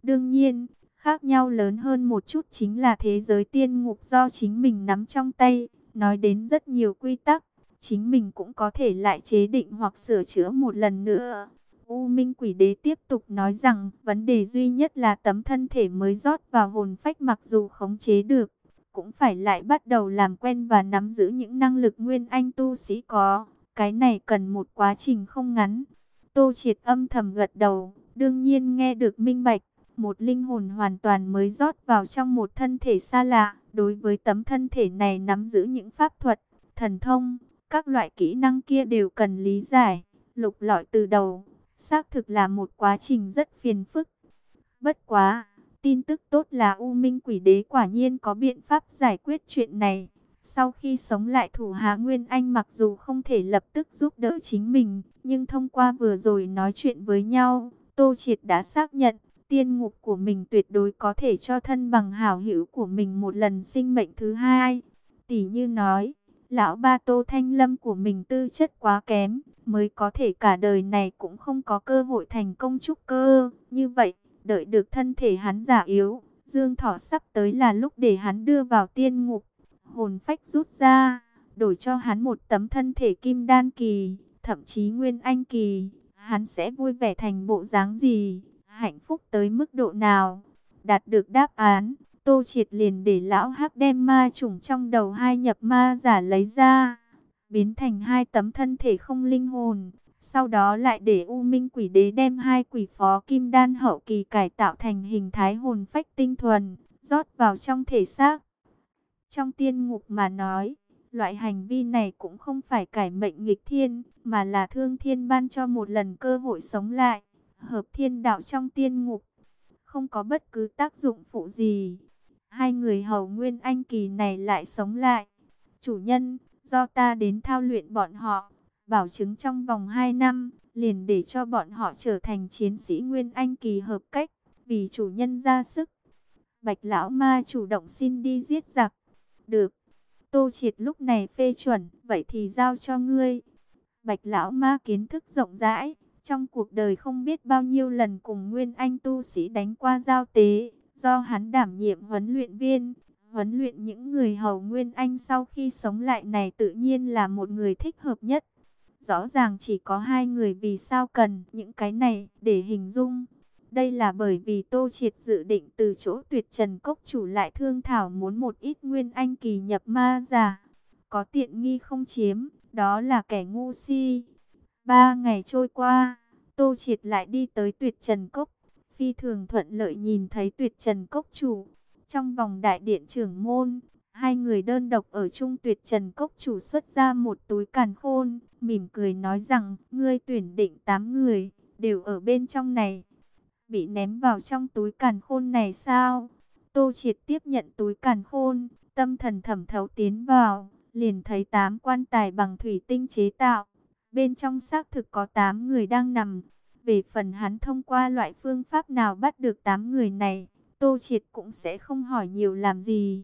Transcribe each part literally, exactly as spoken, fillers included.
Đương nhiên, khác nhau lớn hơn một chút chính là thế giới tiên ngục do chính mình nắm trong tay. Nói đến rất nhiều quy tắc, chính mình cũng có thể lại chế định hoặc sửa chữa một lần nữa. U Minh Quỷ Đế tiếp tục nói rằng, vấn đề duy nhất là tấm thân thể mới rót vào hồn phách mặc dù khống chế được, cũng phải lại bắt đầu làm quen và nắm giữ những năng lực nguyên anh tu sĩ có. Cái này cần một quá trình không ngắn. Tô Triệt âm thầm gật đầu, đương nhiên nghe được minh bạch. Một linh hồn hoàn toàn mới rót vào trong một thân thể xa lạ. Đối với tấm thân thể này nắm giữ những pháp thuật, thần thông, các loại kỹ năng kia đều cần lý giải, lục lọi từ đầu. Xác thực là một quá trình rất phiền phức. Bất quá, tin tức tốt là U Minh Quỷ Đế quả nhiên có biện pháp giải quyết chuyện này. Sau khi sống lại thủ hạ Nguyên Anh mặc dù không thể lập tức giúp đỡ chính mình, nhưng thông qua vừa rồi nói chuyện với nhau, Tô Triệt đã xác nhận tiên ngục của mình tuyệt đối có thể cho thân bằng hảo hữu của mình một lần sinh mệnh thứ hai. Tỷ như nói, lão ba Tô Thanh Lâm của mình tư chất quá kém, mới có thể cả đời này cũng không có cơ hội thành công trúc cơ. Như vậy, đợi được thân thể hắn già yếu, Dương Thọ sắp tới là lúc để hắn đưa vào tiên ngục, hồn phách rút ra, đổi cho hắn một tấm thân thể kim đan kỳ, thậm chí nguyên anh kỳ. Hắn sẽ vui vẻ thành bộ dáng gì, hạnh phúc tới mức độ nào? Đạt được đáp án, Tô Triệt liền để lão Hắc đem ma trùng trong đầu hai nhập ma giả lấy ra, biến thành hai tấm thân thể không linh hồn. Sau đó lại để U Minh Quỷ Đế đem hai quỷ phó kim đan hậu kỳ cải tạo thành hình thái hồn phách tinh thuần, rót vào trong thể xác. Trong tiên ngục mà nói, loại hành vi này cũng không phải cải mệnh nghịch thiên, mà là thương thiên ban cho một lần cơ hội sống lại. Hợp thiên đạo trong tiên ngục, không có bất cứ tác dụng phụ gì. Hai người hầu nguyên anh kỳ này lại sống lại. Chủ nhân, do ta đến thao luyện bọn họ, bảo chứng trong vòng hai năm, liền để cho bọn họ trở thành chiến sĩ nguyên anh kỳ hợp cách, vì chủ nhân ra sức. Bạch lão ma chủ động xin đi giết giặc. Được. Tô Triệt lúc này phê chuẩn, vậy thì giao cho ngươi. Bạch lão ma kiến thức rộng rãi, trong cuộc đời không biết bao nhiêu lần cùng nguyên anh tu sĩ đánh qua giao tế, do hắn đảm nhiệm huấn luyện viên, huấn luyện những người hầu nguyên anh sau khi sống lại này tự nhiên là một người thích hợp nhất. Rõ ràng chỉ có hai người, vì sao cần những cái này để hình dung. Đây là bởi vì Tô Triệt dự định từ chỗ Tuyệt Trần Cốc chủ lại thương thảo muốn một ít nguyên anh kỳ nhập ma giả. Có tiện nghi không chiếm, đó là kẻ ngu si. Ba ngày trôi qua, Tô Triệt lại đi tới Tuyệt Trần Cốc. Phi thường thuận lợi nhìn thấy Tuyệt Trần Cốc chủ. Trong vòng đại điện trưởng môn, hai người đơn độc ở chung. Tuyệt Trần Cốc chủ xuất ra một túi càn khôn, mỉm cười nói rằng, ngươi tuyển định tám người, đều ở bên trong này. Bị ném vào trong túi càn khôn này sao? Tô Triệt tiếp nhận túi càn khôn, tâm thần thẩm thấu tiến vào, liền thấy tám quan tài bằng thủy tinh chế tạo. Bên trong xác thực có tám người đang nằm. Về phần hắn thông qua loại phương pháp nào bắt được tám người này, Tô Triệt cũng sẽ không hỏi nhiều làm gì.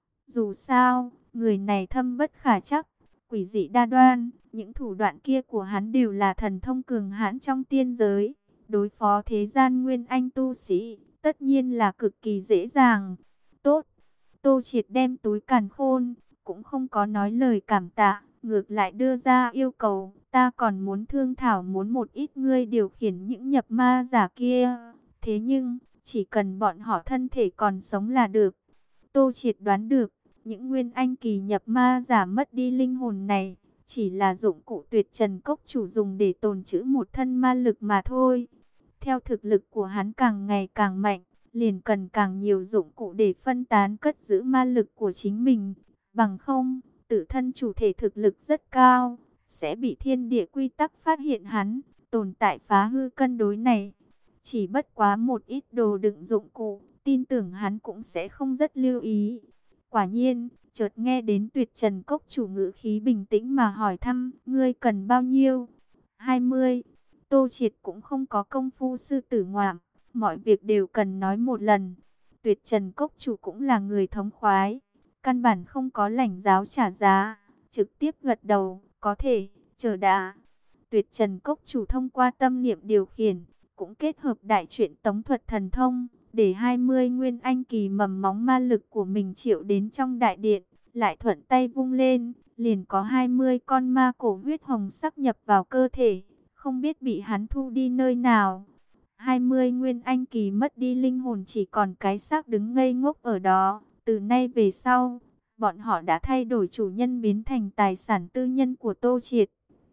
Dù sao, người này thâm bất khả chắc, quỷ dị đa đoan, những thủ đoạn kia của hắn đều là thần thông cường hãn trong tiên giới. Đối phó thế gian nguyên anh tu sĩ, tất nhiên là cực kỳ dễ dàng. Tốt, Tô Triệt đem túi càn khôn, cũng không có nói lời cảm tạ, ngược lại đưa ra yêu cầu, ta còn muốn thương thảo muốn một ít ngươi điều khiển những nhập ma giả kia. Thế nhưng, chỉ cần bọn họ thân thể còn sống là được. Tô Triệt đoán được, những nguyên anh kỳ nhập ma giả mất đi linh hồn này, chỉ là dụng cụ Tuyệt Trần Cốc chủ dùng để tồn trữ một thân ma lực mà thôi. Theo thực lực của hắn càng ngày càng mạnh, liền cần càng nhiều dụng cụ để phân tán cất giữ ma lực của chính mình. Bằng không, tự thân chủ thể thực lực rất cao, sẽ bị thiên địa quy tắc phát hiện hắn, tồn tại phá hư cân đối này. Chỉ bất quá một ít đồ đựng dụng cụ, tin tưởng hắn cũng sẽ không rất lưu ý. Quả nhiên, chợt nghe đến Tuyệt Trần Cốc chủ ngữ khí bình tĩnh mà hỏi thăm, ngươi cần bao nhiêu? hai mươi. Tô Triệt cũng không có công phu sư tử ngoạm, mọi việc đều cần nói một lần. Tuyệt Trần Cốc chủ cũng là người thống khoái, căn bản không có lãnh giáo trả giá, trực tiếp gật đầu, có thể, chờ đã. Tuyệt Trần Cốc chủ thông qua tâm niệm điều khiển, cũng kết hợp đại truyện tống thuật thần thông, để hai mươi nguyên anh kỳ mầm móng ma lực của mình triệu đến trong đại điện, lại thuận tay vung lên, liền có hai mươi con ma cổ huyết hồng sắc nhập vào cơ thể, không biết bị hắn thu đi nơi nào. hai mươi nguyên anh kỳ mất đi linh hồn, chỉ còn cái xác đứng ngây ngốc ở đó. Từ nay về sau, bọn họ đã thay đổi chủ nhân, biến thành tài sản tư nhân của Tô Triệt.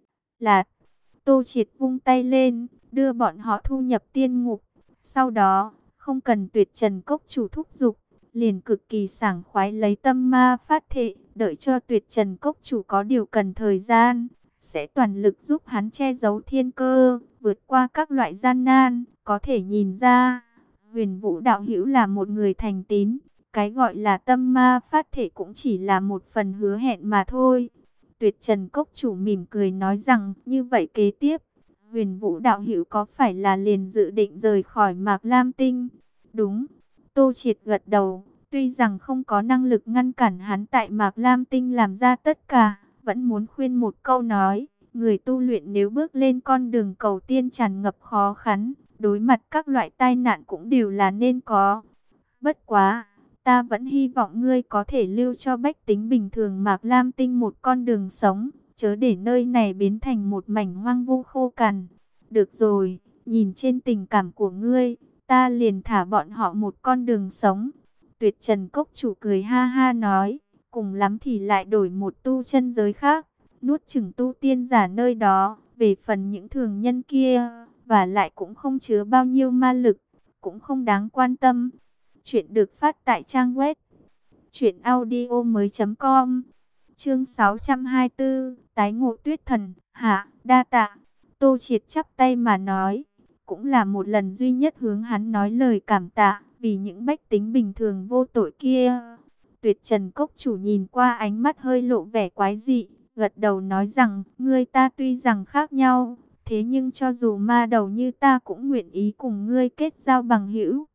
Là Tô Triệt vung tay lên, đưa bọn họ thu nhập tiên ngục. Sau đó, không cần Tuyệt Trần Cốc chủ thúc giục, liền cực kỳ sảng khoái lấy tâm ma phát thệ, đợi cho Tuyệt Trần Cốc chủ có điều cần thời gian, sẽ toàn lực giúp hắn che giấu thiên cơ, vượt qua các loại gian nan. Có thể nhìn ra, Huyền Vũ đạo hữu là một người thành tín, cái gọi là tâm ma phát thể cũng chỉ là một phần hứa hẹn mà thôi. Tuyệt Trần Cốc chủ mỉm cười nói rằng, như vậy kế tiếp, Huyền Vũ đạo hữu có phải là liền dự định rời khỏi Mạc Lam Tinh? Đúng. Tô Triệt gật đầu, tuy rằng không có năng lực ngăn cản hắn tại Mạc Lam Tinh làm ra tất cả, vẫn muốn khuyên một câu nói, người tu luyện nếu bước lên con đường cầu tiên tràn ngập khó khăn, đối mặt các loại tai nạn cũng đều là nên có. Bất quá, ta vẫn hy vọng ngươi có thể lưu cho bách tính bình thường Mạc Lam Tinh một con đường sống, chớ để nơi này biến thành một mảnh hoang vu khô cằn. Được rồi, nhìn trên tình cảm của ngươi, ta liền thả bọn họ một con đường sống. Tuyệt Trần Cốc chủ cười ha ha nói, cùng lắm thì lại đổi một tu chân giới khác, nuốt chửng tu tiên giả nơi đó. Về phần những thường nhân kia, và lại cũng không chứa bao nhiêu ma lực, cũng không đáng quan tâm. Chuyện được phát tại trang web truyện audio mới com. Chương sáu trăm hai mươi tư, tái ngộ Tuyết Thần. Hạ, đa tạ. Tô Triệt chắp tay mà nói, cũng là một lần duy nhất hướng hắn nói lời cảm tạ, vì những bách tính bình thường vô tội kia. Tuyệt Trần Cốc chủ nhìn qua ánh mắt hơi lộ vẻ quái dị, gật đầu nói rằng, ngươi ta tuy rằng khác nhau, thế nhưng cho dù ma đầu như ta cũng nguyện ý cùng ngươi kết giao bằng hữu.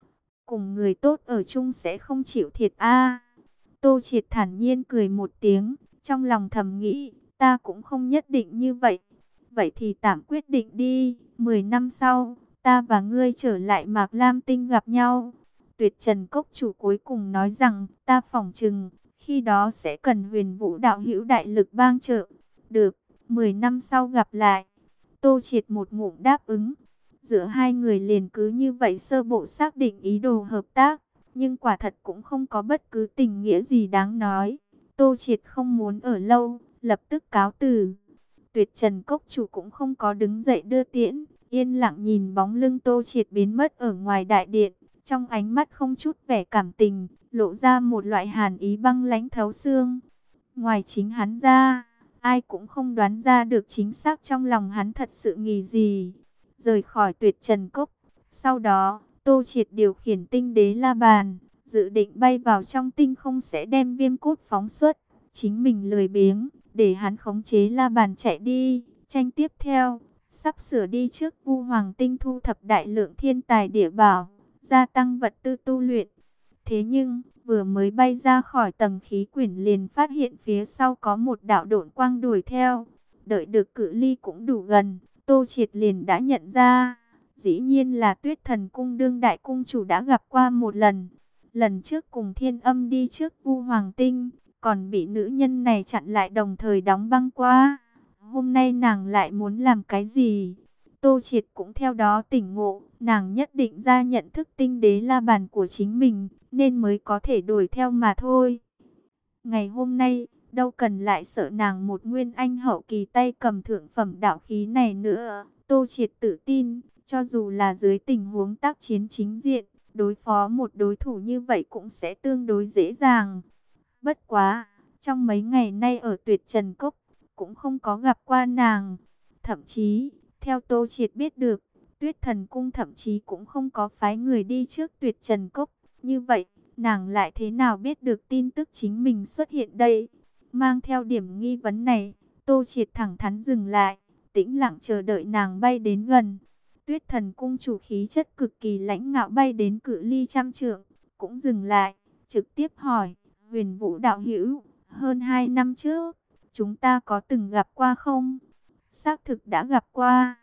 Cùng người tốt ở chung sẽ không chịu thiệt a. Tô Triệt thản nhiên cười một tiếng, trong lòng thầm nghĩ, ta cũng không nhất định như vậy. Vậy thì tạm quyết định đi, mười năm sau, ta và ngươi trở lại Mạc Lam Tinh gặp nhau. Tuyệt Trần Cốc chủ cuối cùng nói rằng, ta phỏng chừng, khi đó sẽ cần Huyền Vũ đạo hữu đại lực bang trợ. Được, mười năm sau gặp lại. Tô Triệt một ngụm đáp ứng. Giữa hai người liền cứ như vậy sơ bộ xác định ý đồ hợp tác, nhưng quả thật cũng không có bất cứ tình nghĩa gì đáng nói. Tô Triệt không muốn ở lâu, lập tức cáo từ. Tuyệt Trần Cốc chủ cũng không có đứng dậy đưa tiễn, yên lặng nhìn bóng lưng Tô Triệt biến mất ở ngoài đại điện, trong ánh mắt không chút vẻ cảm tình, lộ ra một loại hàn ý băng lãnh thấu xương. Ngoài chính hắn ra, ai cũng không đoán ra được chính xác trong lòng hắn thật sự nghĩ gì. Rời khỏi Tuyệt Trần Cốc, sau đó, Tô Triệt điều khiển tinh đế la bàn, dự định bay vào trong tinh không sẽ đem viêm cốt phóng xuất. Chính mình lười biếng, để hắn khống chế la bàn chạy đi. Tranh tiếp theo, sắp sửa đi trước Vu Hoàng Tinh thu thập đại lượng thiên tài địa bảo, gia tăng vật tư tu luyện. Thế nhưng, vừa mới bay ra khỏi tầng khí quyển liền phát hiện phía sau có một đạo độn quang đuổi theo. Đợi được cự ly cũng đủ gần, Tô Triệt liền đã nhận ra, dĩ nhiên là Tuyết Thần Cung đương đại cung chủ đã gặp qua một lần. Lần trước cùng Thiên Âm đi trước Vu Hoàng Tinh, còn bị nữ nhân này chặn lại đồng thời đóng băng qua. Hôm nay nàng lại muốn làm cái gì? Tô Triệt cũng theo đó tỉnh ngộ, nàng nhất định ra nhận thức tinh đế la bàn của chính mình, nên mới có thể đuổi theo mà thôi. Ngày hôm nay, đâu cần lại sợ nàng một nguyên anh hậu kỳ tay cầm thượng phẩm đạo khí này nữa. Tô Triệt tự tin, cho dù là dưới tình huống tác chiến chính diện, đối phó một đối thủ như vậy cũng sẽ tương đối dễ dàng. Bất quá, trong mấy ngày nay ở Tuyệt Trần Cốc, cũng không có gặp qua nàng. Thậm chí, theo Tô Triệt biết được, Tuyết Thần Cung thậm chí cũng không có phái người đi trước Tuyệt Trần Cốc. Như vậy, nàng lại thế nào biết được tin tức chính mình xuất hiện đây? Mang theo điểm nghi vấn này, Tô Triệt thẳng thắn dừng lại, tĩnh lặng chờ đợi nàng bay đến gần. Tuyết Thần Cung chủ khí chất cực kỳ lãnh ngạo bay đến cự ly trăm trượng, cũng dừng lại, trực tiếp hỏi, Huyền Vũ đạo hữu, hơn hai năm trước, chúng ta có từng gặp qua không? Xác thực đã gặp qua.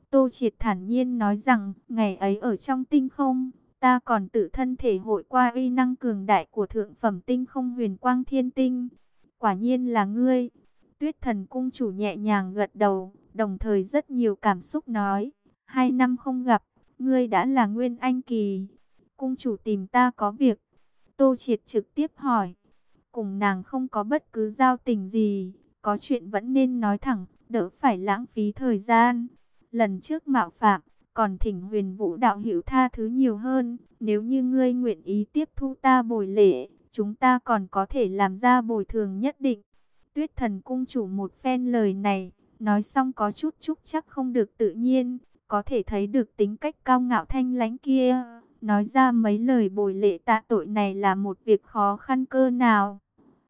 Tô Triệt thản nhiên nói rằng, ngày ấy ở trong tinh không, ta còn tự thân thể hội qua uy năng cường đại của thượng phẩm tinh không huyền quang thiên tinh. Quả nhiên là ngươi. Tuyết Thần cung chủ nhẹ nhàng gật đầu, đồng thời rất nhiều cảm xúc nói, hai năm không gặp, ngươi đã là Nguyên Anh kỳ. Cung chủ tìm ta có việc. Tô Triệt trực tiếp hỏi, cùng nàng không có bất cứ giao tình gì, có chuyện vẫn nên nói thẳng, đỡ phải lãng phí thời gian. Lần trước mạo phạm, còn thỉnh Huyền Vũ đạo hữu tha thứ nhiều hơn, nếu như ngươi nguyện ý tiếp thu ta bồi lễ, chúng ta còn có thể làm ra bồi thường nhất định. Tuyết Thần cung chủ một phen lời này, nói xong có chút chúc chắc không được tự nhiên, có thể thấy được tính cách cao ngạo thanh lãnh kia, nói ra mấy lời bồi lễ tạ tội này là một việc khó khăn cơ nào.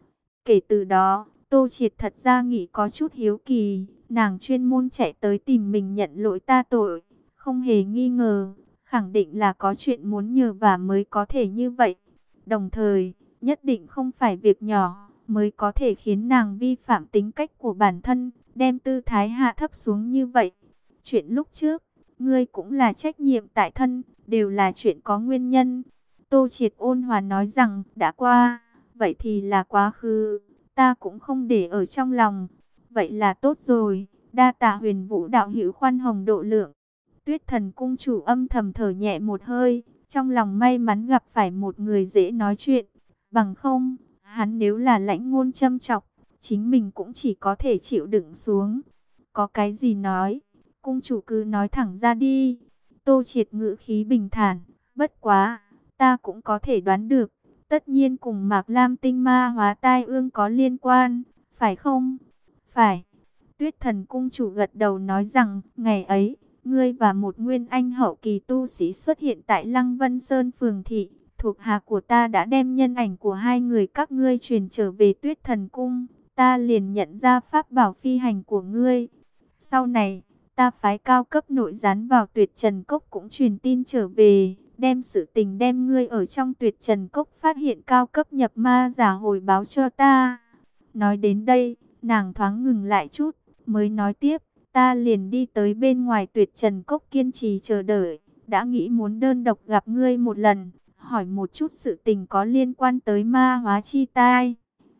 Kể từ đó, Tô Triệt thật ra nghĩ có chút hiếu kỳ, nàng chuyên môn chạy tới tìm mình nhận lỗi ta tội, không hề nghi ngờ, khẳng định là có chuyện muốn nhờ vả mới có thể như vậy. Đồng thời, nhất định không phải việc nhỏ, mới có thể khiến nàng vi phạm tính cách của bản thân, đem tư thái hạ thấp xuống như vậy. Chuyện lúc trước, ngươi cũng là trách nhiệm tại thân, đều là chuyện có nguyên nhân. Tô Triệt ôn hòa nói rằng, đã qua, vậy thì là quá khứ, ta cũng không để ở trong lòng. Vậy là tốt rồi, đa tạ Huyền Vũ đạo hữu khoan hồng độ lượng. Tuyết Thần cung chủ âm thầm thở nhẹ một hơi, trong lòng may mắn gặp phải một người dễ nói chuyện. Bằng không, hắn nếu là lãnh ngôn châm chọc, chính mình cũng chỉ có thể chịu đựng xuống. Có cái gì nói, cung chủ cứ nói thẳng ra đi. Tô Triệt ngữ khí bình thản, bất quá, ta cũng có thể đoán được, tất nhiên cùng Mạc Lam tinh ma hóa tai ương có liên quan, phải không? Phải. Tuyết Thần cung chủ gật đầu nói rằng, ngày ấy, ngươi và một nguyên anh hậu kỳ tu sĩ xuất hiện tại Lăng Vân Sơn phường thị. Thuộc hạ của ta đã đem nhân ảnh của hai người các ngươi truyền trở về Tuyết Thần cung. Ta liền nhận ra pháp bảo phi hành của ngươi. Sau này, ta phái cao cấp nội gián vào Tuyệt Trần Cốc cũng truyền tin trở về. Đem sự tình đem ngươi ở trong Tuyệt Trần Cốc phát hiện cao cấp nhập ma giả hồi báo cho ta. Nói đến đây, nàng thoáng ngừng lại chút, mới nói tiếp. Ta liền đi tới bên ngoài Tuyệt Trần Cốc kiên trì chờ đợi. Đã nghĩ muốn đơn độc gặp ngươi một lần, hỏi một chút sự tình có liên quan tới ma hóa chi tai.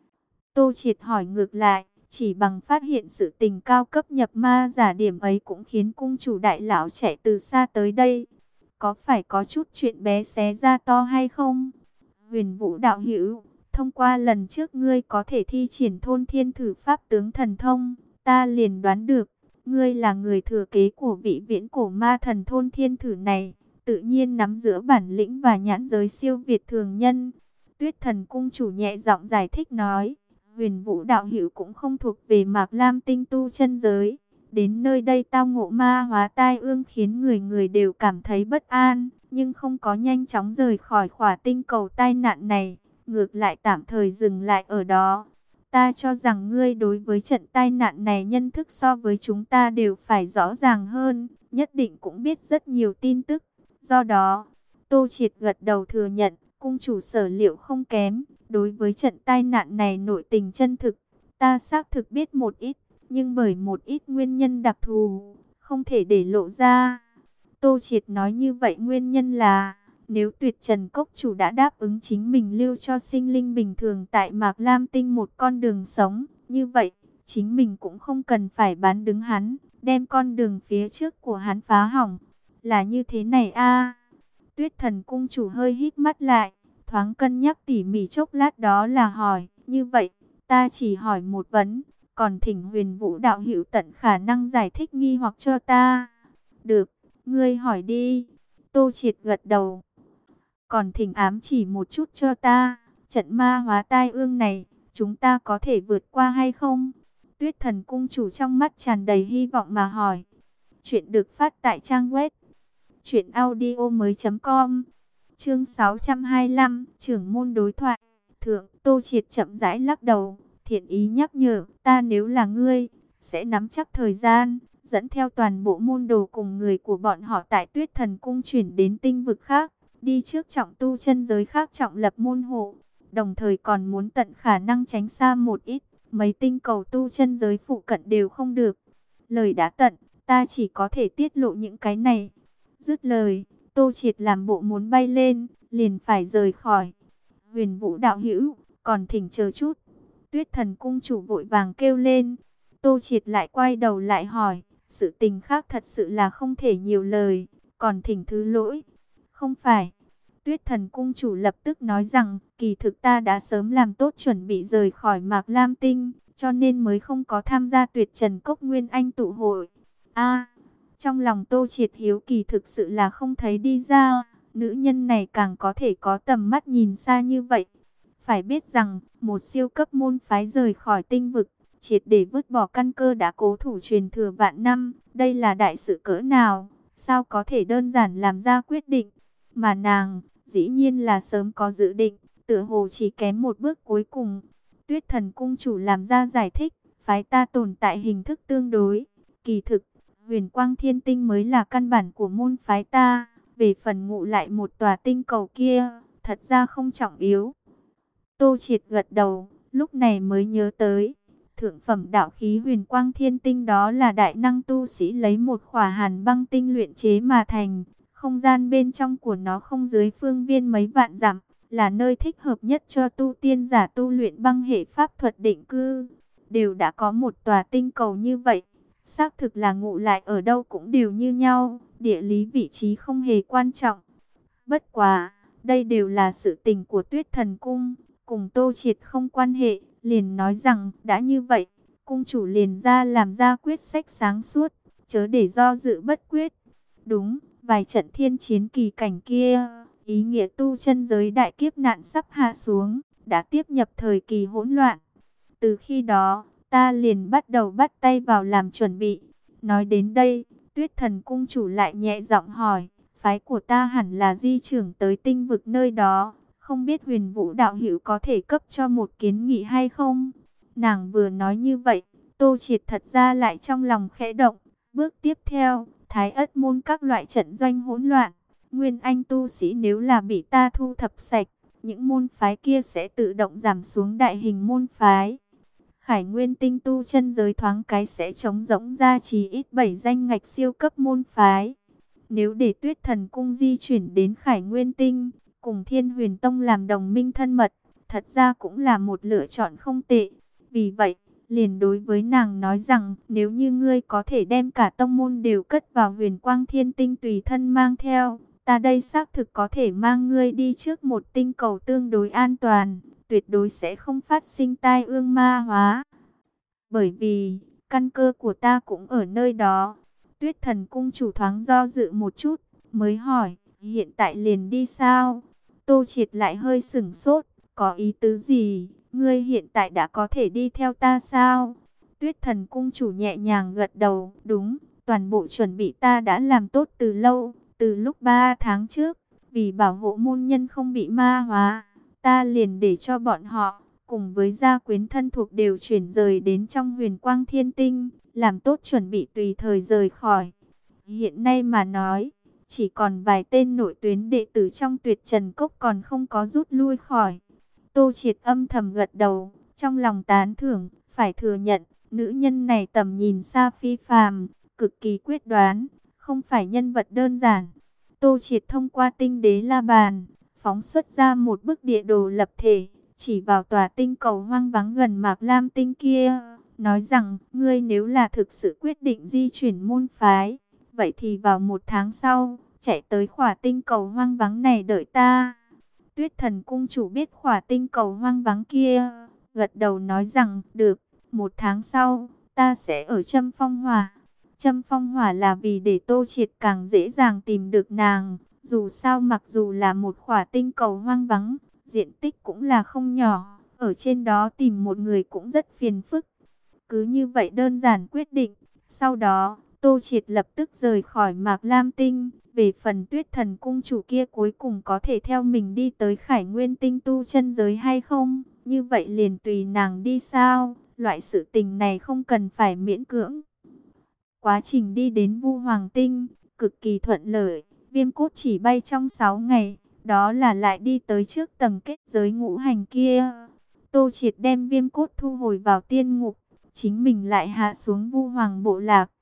Tô Triệt hỏi ngược lại, chỉ bằng phát hiện sự tình cao cấp nhập ma giả điểm ấy cũng khiến cung chủ đại lão chạy từ xa tới đây. Có phải có chút chuyện bé xé ra to hay không? Huyền Vũ đạo hữu, thông qua lần trước ngươi có thể thi triển thôn thiên thử pháp tướng thần thông, ta liền đoán được, ngươi là người thừa kế của vị viễn cổ ma thần thôn thiên thử này, tự nhiên nắm giữ bản lĩnh và nhãn giới siêu việt thường nhân. Tuyết Thần cung chủ nhẹ giọng giải thích nói, Huyền Vũ đạo hữu cũng không thuộc về Mạc Lam tinh tu chân giới. Đến nơi đây tao ngộ ma hóa tai ương khiến người người đều cảm thấy bất an, nhưng không có nhanh chóng rời khỏi khỏa tinh cầu tai nạn này, ngược lại tạm thời dừng lại ở đó. Ta cho rằng ngươi đối với trận tai nạn này nhận thức so với chúng ta đều phải rõ ràng hơn, nhất định cũng biết rất nhiều tin tức. Do đó, Tô Triệt gật đầu thừa nhận, cung chủ sở liệu không kém, đối với trận tai nạn này nội tình chân thực, ta xác thực biết một ít. Nhưng bởi một ít nguyên nhân đặc thù, không thể để lộ ra. Tô Triệt nói như vậy nguyên nhân là, nếu Tuyệt Trần Cốc chủ đã đáp ứng chính mình lưu cho sinh linh bình thường tại Mạc Lam Tinh một con đường sống, như vậy, chính mình cũng không cần phải bán đứng hắn, đem con đường phía trước của hắn phá hỏng. Là như thế này a. Tuyết Thần cung chủ hơi hít mắt lại, thoáng cân nhắc tỉ mỉ chốc lát đó là hỏi, như vậy, ta chỉ hỏi một vấn. Còn thỉnh Huyền Vũ đạo hữu tận khả năng giải thích nghi hoặc cho ta. Được, ngươi hỏi đi. Tô Triệt gật đầu. Còn thỉnh ám chỉ một chút cho ta. Trận ma hóa tai ương này, chúng ta có thể vượt qua hay không? Tuyết Thần cung chủ trong mắt tràn đầy hy vọng mà hỏi. Chuyện được phát tại trang web truyện audio mới chấm com. Chương sáu trăm hai mươi lăm, trưởng môn đối thoại. Thượng, Tô Triệt chậm rãi lắc đầu. Thiện ý nhắc nhở, ta nếu là ngươi, sẽ nắm chắc thời gian, dẫn theo toàn bộ môn đồ cùng người của bọn họ tại Tuyết Thần cung chuyển đến tinh vực khác, đi trước trọng tu chân giới khác trọng lập môn hộ, đồng thời còn muốn tận khả năng tránh xa một ít, mấy tinh cầu tu chân giới phụ cận đều không được. Lời đã tận, ta chỉ có thể tiết lộ những cái này. Dứt lời, Tô Triệt làm bộ muốn bay lên, liền phải rời khỏi. Huyền Vũ đạo hữu, còn thỉnh chờ chút. Tuyết Thần cung chủ vội vàng kêu lên. Tô Triệt lại quay đầu lại hỏi, sự tình khác thật sự là không thể nhiều lời, còn thỉnh thứ lỗi. Không phải. Tuyết Thần cung chủ lập tức nói rằng, kỳ thực ta đã sớm làm tốt chuẩn bị rời khỏi Mạc Lam Tinh, cho nên mới không có tham gia Tuyệt Trần Cốc Nguyên Anh tụ hội. A, trong lòng Tô Triệt hiếu kỳ thực sự là không thấy đi ra, nữ nhân này càng có thể có tầm mắt nhìn xa như vậy. Phải biết rằng, một siêu cấp môn phái rời khỏi tinh vực, triệt để vứt bỏ căn cơ đã cố thủ truyền thừa vạn năm, đây là đại sự cỡ nào, sao có thể đơn giản làm ra quyết định. Mà nàng, dĩ nhiên là sớm có dự định, tựa hồ chỉ kém một bước cuối cùng. Tuyết Thần cung chủ làm ra giải thích, phái ta tồn tại hình thức tương đối. Kỳ thực, Huyền Quang Thiên Tinh mới là căn bản của môn phái ta, về phần ngụ lại một tòa tinh cầu kia, thật ra không trọng yếu. Tô Triệt gật đầu, lúc này mới nhớ tới, thượng phẩm đạo khí Huyền Quang Thiên Tinh đó là đại năng tu sĩ lấy một khỏa hàn băng tinh luyện chế mà thành. Không gian bên trong của nó không dưới phương viên mấy vạn dặm, là nơi thích hợp nhất cho tu tiên giả tu luyện băng hệ pháp thuật định cư. Đều đã có một tòa tinh cầu như vậy, xác thực là ngụ lại ở đâu cũng đều như nhau, địa lý vị trí không hề quan trọng. Bất quá, đây đều là sự tình của Tuyết Thần cung, cùng Tô Triệt không quan hệ, liền nói rằng, đã như vậy, cung chủ liền ra làm ra quyết sách sáng suốt, chớ để do dự bất quyết. Đúng, vài trận thiên chiến kỳ cảnh kia, ý nghĩa tu chân giới đại kiếp nạn sắp hạ xuống, đã tiếp nhập thời kỳ hỗn loạn. Từ khi đó, ta liền bắt đầu bắt tay vào làm chuẩn bị. Nói đến đây, Tuyết Thần cung chủ lại nhẹ giọng hỏi, phái của ta hẳn là di trưởng tới tinh vực nơi đó, không biết Huyền Vũ đạo hữu có thể cấp cho một kiến nghị hay không? Nàng vừa nói như vậy, Tô Triệt thật ra lại trong lòng khẽ động. Bước tiếp theo, Thái Ất môn các loại trận doanh hỗn loạn, Nguyên Anh tu sĩ nếu là bị ta thu thập sạch, những môn phái kia sẽ tự động giảm xuống đại hình môn phái. Khải Nguyên tinh tu chân giới thoáng cái sẽ trống rỗng ra chỉ ít bảy danh ngạch siêu cấp môn phái. Nếu để Tuyết Thần cung di chuyển đến Khải Nguyên tinh, cùng Thiên Huyền Tông làm đồng minh thân mật, thật ra cũng là một lựa chọn không tệ. Vì vậy, liền đối với nàng nói rằng, nếu như ngươi có thể đem cả tông môn đều cất vào Huyền Quang Thiên Tinh tùy thân mang theo, ta đây xác thực có thể mang ngươi đi trước một tinh cầu tương đối an toàn, tuyệt đối sẽ không phát sinh tai ương ma hóa. Bởi vì, căn cơ của ta cũng ở nơi đó. Tuyết Thần cung chủ thoáng do dự một chút, mới hỏi, hiện tại liền đi sao? Tô Triệt lại hơi sửng sốt, có ý tứ gì? Ngươi hiện tại đã có thể đi theo ta sao? Tuyết Thần cung chủ nhẹ nhàng gật đầu, đúng, toàn bộ chuẩn bị ta đã làm tốt từ lâu, từ lúc ba tháng trước, vì bảo hộ môn nhân không bị ma hóa, ta liền để cho bọn họ, cùng với gia quyến thân thuộc đều chuyển rời đến trong Huyền Quang Thiên Tinh, làm tốt chuẩn bị tùy thời rời khỏi. Hiện nay mà nói, chỉ còn vài tên nội tuyến đệ tử trong Tuyệt Trần Cốc còn không có rút lui khỏi. Tô Triệt âm thầm gật đầu, trong lòng tán thưởng, phải thừa nhận, nữ nhân này tầm nhìn xa phi phàm, cực kỳ quyết đoán, không phải nhân vật đơn giản. Tô Triệt thông qua tinh đế la bàn, phóng xuất ra một bức địa đồ lập thể, chỉ vào tòa tinh cầu hoang vắng gần Mạc Lam Tinh kia, nói rằng, ngươi nếu là thực sự quyết định di chuyển môn phái, vậy thì vào một tháng sau, chạy tới khỏa tinh cầu hoang vắng này đợi ta. Tuyết Thần cung chủ biết khỏa tinh cầu hoang vắng kia, gật đầu nói rằng, được, một tháng sau, ta sẽ ở Trâm Phong Hỏa. Trâm Phong Hỏa là vì để Tô Triệt càng dễ dàng tìm được nàng, dù sao mặc dù là một khỏa tinh cầu hoang vắng, diện tích cũng là không nhỏ, ở trên đó tìm một người cũng rất phiền phức. Cứ như vậy đơn giản quyết định, sau đó, Tô Triệt lập tức rời khỏi Mạc Lam Tinh. Về phần Tuyết Thần cung chủ kia cuối cùng có thể theo mình đi tới Khải Nguyên Tinh tu chân giới hay không, như vậy liền tùy nàng đi sao, loại sự tình này không cần phải miễn cưỡng. Quá trình đi đến Vu Hoàng Tinh, cực kỳ thuận lợi, Viêm Cốt chỉ bay trong sáu ngày, đó là lại đi tới trước tầng kết giới ngũ hành kia. Tô Triệt đem Viêm Cốt thu hồi vào tiên ngục, chính mình lại hạ xuống Vu Hoàng bộ lạc.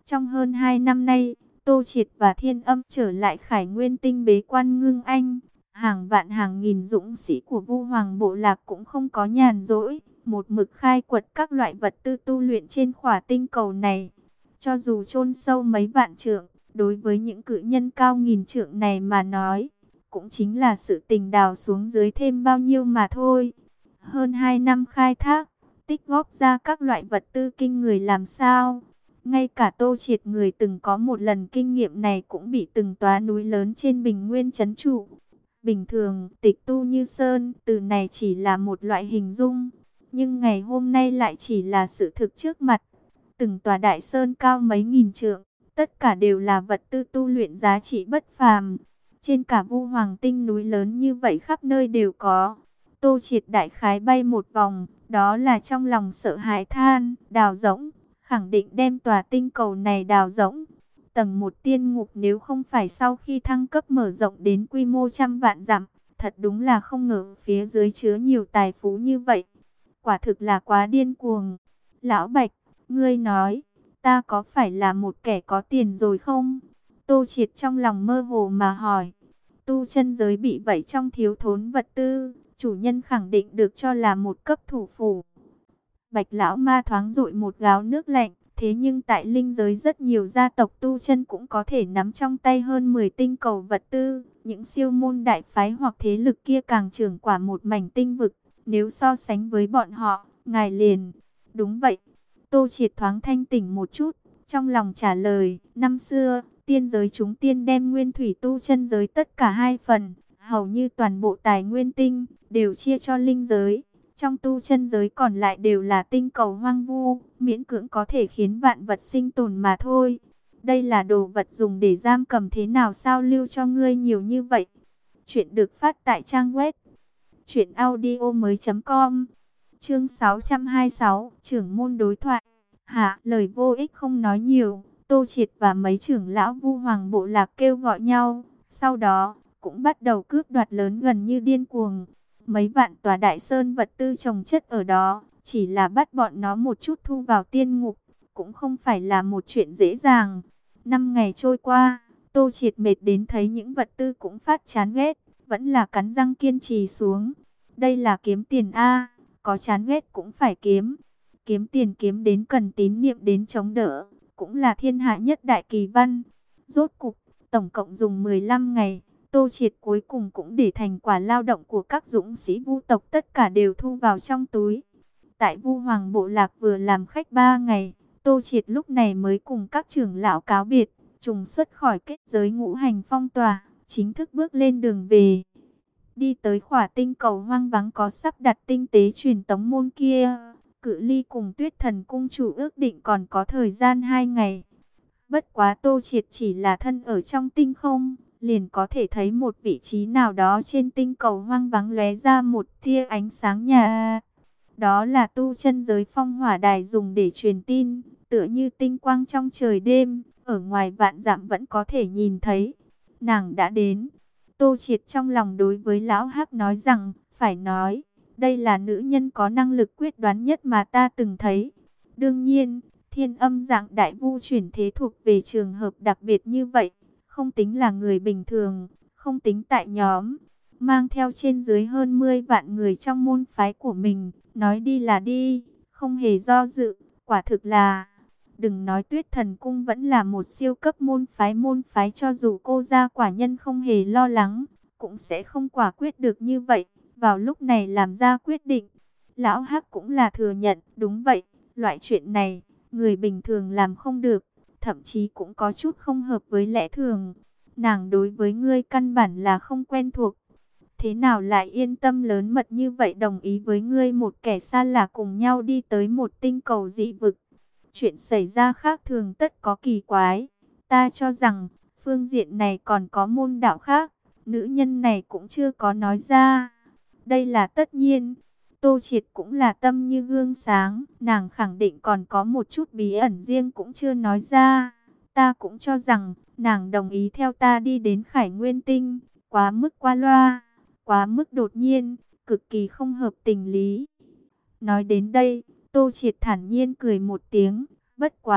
Trong hơn hai năm nay, Tô Triệt và Thiên Âm trở lại Khải Nguyên Tinh bế quan ngưng anh. Hàng vạn hàng nghìn dũng sĩ của Vu Hoàng bộ lạc cũng không có nhàn rỗi, một mực khai quật các loại vật tư tu luyện trên khỏa tinh cầu này. Cho dù chôn sâu mấy vạn trượng, đối với những cự nhân cao nghìn trượng này mà nói, cũng chính là sự tình đào xuống dưới thêm bao nhiêu mà thôi. Hơn hai năm khai thác, tích góp ra các loại vật tư kinh người làm sao. Ngay cả Tô Triệt người từng có một lần kinh nghiệm này cũng bị từng toá núi lớn trên Bình Nguyên trấn trụ. Bình thường, tịch tu như sơn, từ này chỉ là một loại hình dung. Nhưng ngày hôm nay lại chỉ là sự thực trước mặt. Từng tòa đại sơn cao mấy nghìn trượng, tất cả đều là vật tư tu luyện giá trị bất phàm. Trên cả Vu Hoàng Tinh núi lớn như vậy khắp nơi đều có. Tô Triệt đại khái bay một vòng, đó là trong lòng sợ hãi than, đào rỗng, khẳng định đem tòa tinh cầu này đào rỗng. Tầng một tiên ngục nếu không phải sau khi thăng cấp mở rộng đến quy mô trăm vạn dặm, thật đúng là không ngờ phía dưới chứa nhiều tài phú như vậy. Quả thực là quá điên cuồng. Lão Bạch, ngươi nói, ta có phải là một kẻ có tiền rồi không? Tô Triệt trong lòng mơ hồ mà hỏi. Tu chân giới bị vậy trong thiếu thốn vật tư, chủ nhân khẳng định được cho là một cấp thủ phủ. Bạch lão ma thoáng dội một gáo nước lạnh, thế nhưng tại linh giới rất nhiều gia tộc tu chân cũng có thể nắm trong tay hơn mười tinh cầu vật tư. Những siêu môn đại phái hoặc thế lực kia càng trưởng quả một mảnh tinh vực. Nếu so sánh với bọn họ, ngài liền. Đúng vậy. Tô Triệt thoáng thanh tỉnh một chút, trong lòng trả lời, năm xưa, tiên giới chúng tiên đem nguyên thủy tu chân giới tất cả hai phần, hầu như toàn bộ tài nguyên tinh, đều chia cho linh giới. Trong tu chân giới còn lại đều là tinh cầu hoang vu, miễn cưỡng có thể khiến vạn vật sinh tồn mà thôi. Đây là đồ vật dùng để giam cầm thế nào sao lưu cho ngươi nhiều như vậy? Chuyện được phát tại trang web truyện audio mới chấm com. Chương sáu trăm hai mươi sáu, trưởng môn đối thoại. Hạ, lời vô ích không nói nhiều, Tô Triệt và mấy trưởng lão Vu Hoàng bộ lạc kêu gọi nhau, sau đó cũng bắt đầu cướp đoạt lớn gần như điên cuồng. Mấy vạn tòa đại sơn vật tư trồng chất ở đó, chỉ là bắt bọn nó một chút thu vào tiên ngục, cũng không phải là một chuyện dễ dàng. Năm ngày trôi qua, Tô Triệt mệt đến thấy những vật tư cũng phát chán ghét, vẫn là cắn răng kiên trì xuống. Đây là kiếm tiền a, có chán ghét cũng phải kiếm. Kiếm tiền kiếm đến cần tín niệm đến chống đỡ, cũng là thiên hạ nhất đại kỳ văn. Rốt cục, tổng cộng dùng mười lăm ngày, Tô Triệt cuối cùng cũng để thành quả lao động của các dũng sĩ Vu tộc tất cả đều thu vào trong túi. Tại Vu Hoàng bộ lạc vừa làm khách ba ngày, Tô Triệt lúc này mới cùng các trưởng lão cáo biệt, trùng xuất khỏi kết giới ngũ hành phong tỏa, chính thức bước lên đường về. Đi tới khỏa tinh cầu hoang vắng có sắp đặt tinh tế truyền tống môn kia, cự ly cùng Tuyết Thần cung chủ ước định còn có thời gian hai ngày. Bất quá Tô Triệt chỉ là thân ở trong tinh không, liền có thể thấy một vị trí nào đó trên tinh cầu hoang vắng lóe ra một tia ánh sáng nhà. Đó là tu chân giới phong hỏa đài dùng để truyền tin, tựa như tinh quang trong trời đêm, ở ngoài vạn dặm vẫn có thể nhìn thấy. Nàng đã đến. Tô Triệt trong lòng đối với lão Hắc nói rằng, phải nói, đây là nữ nhân có năng lực quyết đoán nhất mà ta từng thấy. Đương nhiên, Thiên Âm dạng đại vu chuyển thế thuộc về trường hợp đặc biệt như vậy, không tính là người bình thường, không tính tại nhóm, mang theo trên dưới hơn mười vạn người trong môn phái của mình, nói đi là đi, không hề do dự, quả thực là, đừng nói Tuyết Thần cung vẫn là một siêu cấp môn phái môn phái cho dù cô gia quả nhân không hề lo lắng, cũng sẽ không quả quyết được như vậy, vào lúc này làm ra quyết định. Lão Hắc cũng là thừa nhận, đúng vậy, loại chuyện này, người bình thường làm không được, thậm chí cũng có chút không hợp với lẽ thường. Nàng đối với ngươi căn bản là không quen thuộc, thế nào lại yên tâm lớn mật như vậy đồng ý với ngươi một kẻ xa lạ cùng nhau đi tới một tinh cầu dị vực. Chuyện xảy ra khác thường tất có kỳ quái, ta cho rằng phương diện này còn có môn đạo khác, nữ nhân này cũng chưa có nói ra. Đây là tất nhiên. Tô Triệt cũng là tâm như gương sáng, nàng khẳng định còn có một chút bí ẩn riêng cũng chưa nói ra. Ta cũng cho rằng, nàng đồng ý theo ta đi đến Khải Nguyên Tinh, quá mức qua loa, quá mức đột nhiên, cực kỳ không hợp tình lý. Nói đến đây, Tô Triệt thản nhiên cười một tiếng, bất quá,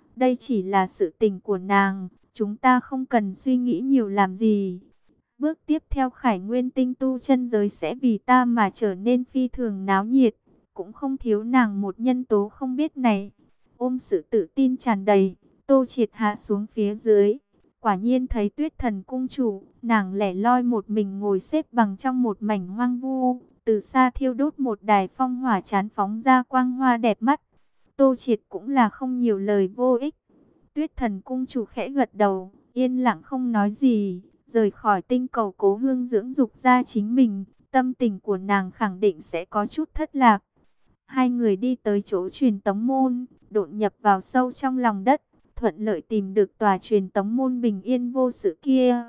Đây chỉ là sự tình của nàng, chúng ta không cần suy nghĩ nhiều làm gì. Bước tiếp theo Khải Nguyên Tinh tu chân giới sẽ vì ta mà trở nên phi thường náo nhiệt, cũng không thiếu nàng một nhân tố không biết này. Ôm sự tự tin tràn đầy, Tô Triệt hạ xuống phía dưới, quả nhiên thấy Tuyết Thần cung chủ, nàng lẻ loi một mình ngồi xếp bằng trong một mảnh hoang vu, từ xa thiêu đốt một đài phong hỏa chán phóng ra quang hoa đẹp mắt. Tô Triệt cũng là không nhiều lời vô ích. Tuyết Thần cung chủ khẽ gật đầu, yên lặng không nói gì, rời khỏi tinh cầu Cố Hương dưỡng dục ra chính mình, tâm tình của nàng khẳng định sẽ có chút thất lạc. Hai người đi tới chỗ truyền tống môn, đột nhập vào sâu trong lòng đất, thuận lợi tìm được tòa truyền tống môn bình yên vô sự kia.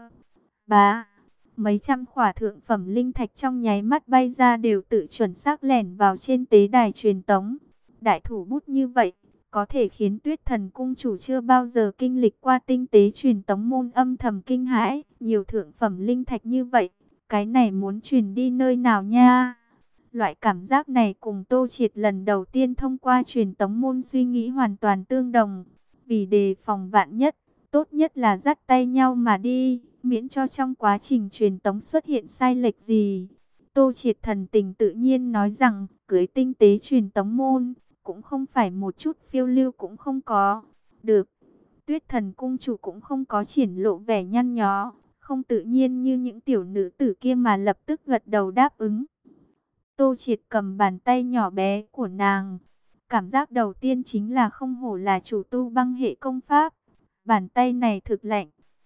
Bá, mấy trăm khỏa thượng phẩm linh thạch trong nháy mắt bay ra đều tự chuẩn xác lẻn vào trên tế đài truyền tống. Đại thủ bút như vậy, có thể khiến Tuyết Thần cung chủ chưa bao giờ kinh lịch qua tinh tế truyền tống môn âm thầm kinh hãi. Nhiều thượng phẩm linh thạch như vậy, cái này muốn truyền đi nơi nào nha? Loại cảm giác này cùng Tô Triệt lần đầu tiên thông qua truyền tống môn suy nghĩ hoàn toàn tương đồng. Vì đề phòng vạn nhất, tốt nhất là dắt tay nhau mà đi, miễn cho trong quá trình truyền tống xuất hiện sai lệch gì. Tô Triệt thần tình tự nhiên nói rằng, cưới tinh tế truyền tống môn, cũng không phải một chút phiêu lưu cũng không có. Được, Tuyết Thần cung chủ cũng không có triển lộ vẻ nhăn nhó, không tự nhiên như những tiểu nữ tử kia mà lập tức gật đầu đáp ứng. Tô Triệt cầm bàn tay nhỏ bé của nàng. Cảm giác đầu tiên chính là không hổ là chủ tu băng hệ công pháp. Bàn tay này thực lạnh.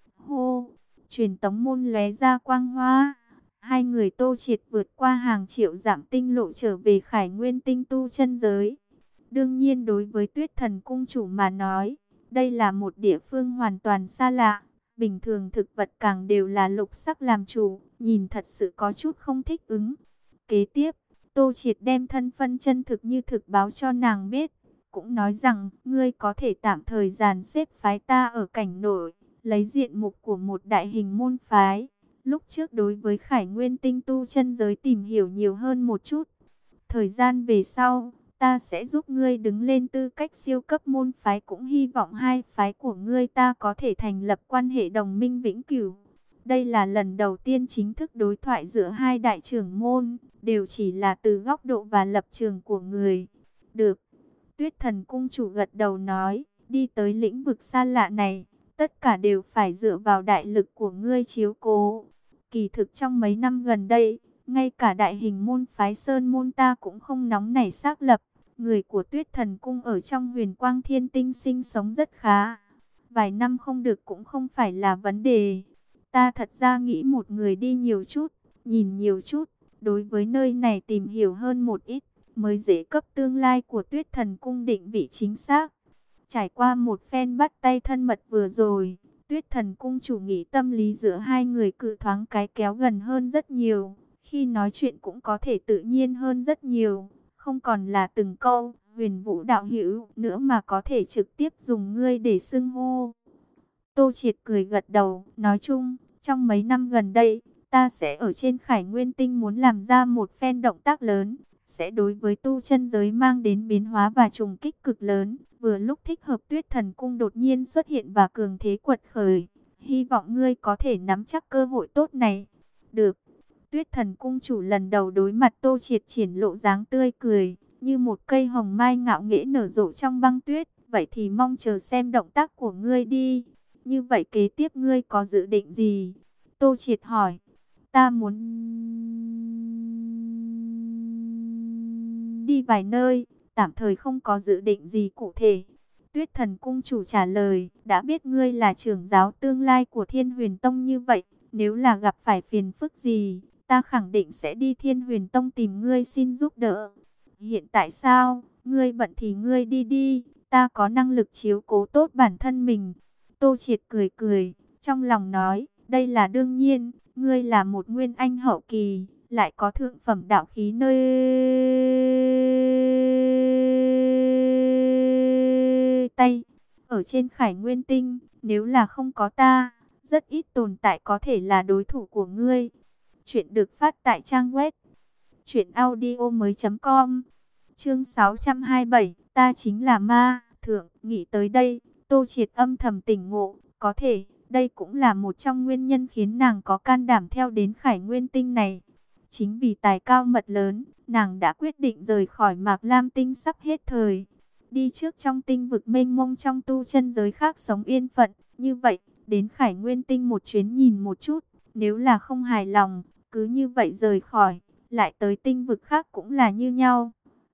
Hô, truyền tống môn lóe ra quang hoa. Hai người Tô Triệt vượt qua hàng triệu dặm tinh lộ trở về Khải Nguyên Tinh tu chân giới. Đương nhiên đối với Tuyết Thần cung chủ mà nói, đây là một địa phương hoàn toàn xa lạ. Bình thường thực vật càng đều là lục sắc làm chủ, nhìn thật sự có chút không thích ứng. Kế tiếp, Tô Triệt đem thân phân chân thực như thực báo cho nàng biết, cũng nói rằng, ngươi có thể tạm thời dàn xếp phái ta ở cảnh nội, lấy diện mục của một đại hình môn phái. Lúc trước đối với Khải Nguyên Tinh tu chân giới tìm hiểu nhiều hơn một chút. Thời gian về sau, ta sẽ giúp ngươi đứng lên tư cách siêu cấp môn phái, cũng hy vọng hai phái của ngươi ta có thể thành lập quan hệ đồng minh vĩnh cửu. Đây là lần đầu tiên chính thức đối thoại giữa hai đại trưởng môn, đều chỉ là từ góc độ và lập trường của người. Được, Tuyết Thần cung chủ gật đầu nói, đi tới lĩnh vực xa lạ này, tất cả đều phải dựa vào đại lực của ngươi chiếu cố. Kỳ thực trong mấy năm gần đây, ngay cả đại hình môn phái Sơn môn ta cũng không nóng nảy xác lập. Người của Tuyết Thần cung ở trong Huyền Quang Thiên Tinh sinh sống rất khá. Vài năm không được cũng không phải là vấn đề. Ta thật ra nghĩ một người đi nhiều chút, nhìn nhiều chút, đối với nơi này tìm hiểu hơn một ít, mới dễ cấp tương lai của Tuyết Thần cung định vị chính xác. Trải qua một phen bắt tay thân mật vừa rồi, Tuyết Thần cung chủ nghĩ tâm lý giữa hai người cự thoáng cái kéo gần hơn rất nhiều. Khi nói chuyện cũng có thể tự nhiên hơn rất nhiều, không còn là từng câu Huyền Vũ đạo hữu nữa mà có thể trực tiếp dùng ngươi để xưng hô. Tô Triệt cười gật đầu, nói chung, trong mấy năm gần đây, ta sẽ ở trên Khải Nguyên Tinh muốn làm ra một phen động tác lớn, sẽ đối với tu chân giới mang đến biến hóa và trùng kích cực lớn. Vừa lúc thích hợp Tuyết Thần cung đột nhiên xuất hiện và cường thế quật khởi, hy vọng ngươi có thể nắm chắc cơ hội tốt này. Được. Tuyết Thần cung chủ lần đầu đối mặt Tô Triệt triển lộ dáng tươi cười, như một cây hồng mai ngạo nghễ nở rộ trong băng tuyết. Vậy thì mong chờ xem động tác của ngươi đi. Như vậy kế tiếp ngươi có dự định gì? Tô Triệt hỏi. Ta muốn đi vài nơi, tạm thời không có dự định gì cụ thể. Tuyết Thần cung chủ trả lời, đã biết ngươi là trưởng giáo tương lai của Thiên Huyền Tông như vậy, nếu là gặp phải phiền phức gì, ta khẳng định sẽ đi Thiên Huyền Tông tìm ngươi xin giúp đỡ. Hiện tại sao, ngươi bận thì ngươi đi đi, ta có năng lực chiếu cố tốt bản thân mình. Tô Triệt cười cười, trong lòng nói, đây là đương nhiên, ngươi là một nguyên anh hậu kỳ, lại có thượng phẩm đạo khí nơi tay. Ở trên Khải Nguyên Tinh, nếu là không có ta, rất ít tồn tại có thể là đối thủ của ngươi. Chuyện được phát tại trang web truyện audio mới chấm com. Chương sáu trăm hai mươi bảy, ta chính là ma. Thượng, nghĩ tới đây, Tô Triệt âm thầm tỉnh ngộ, có thể, đây cũng là một trong nguyên nhân khiến nàng có can đảm theo đến Khải Nguyên Tinh này. Chính vì tài cao mật lớn, nàng đã quyết định rời khỏi Mạc Lam Tinh sắp hết thời. Đi trước trong tinh vực mênh mông trong tu chân giới khác sống yên phận, như vậy, đến Khải Nguyên Tinh một chuyến nhìn một chút, nếu là không hài lòng, cứ như vậy rời khỏi, lại tới tinh vực khác cũng là như nhau.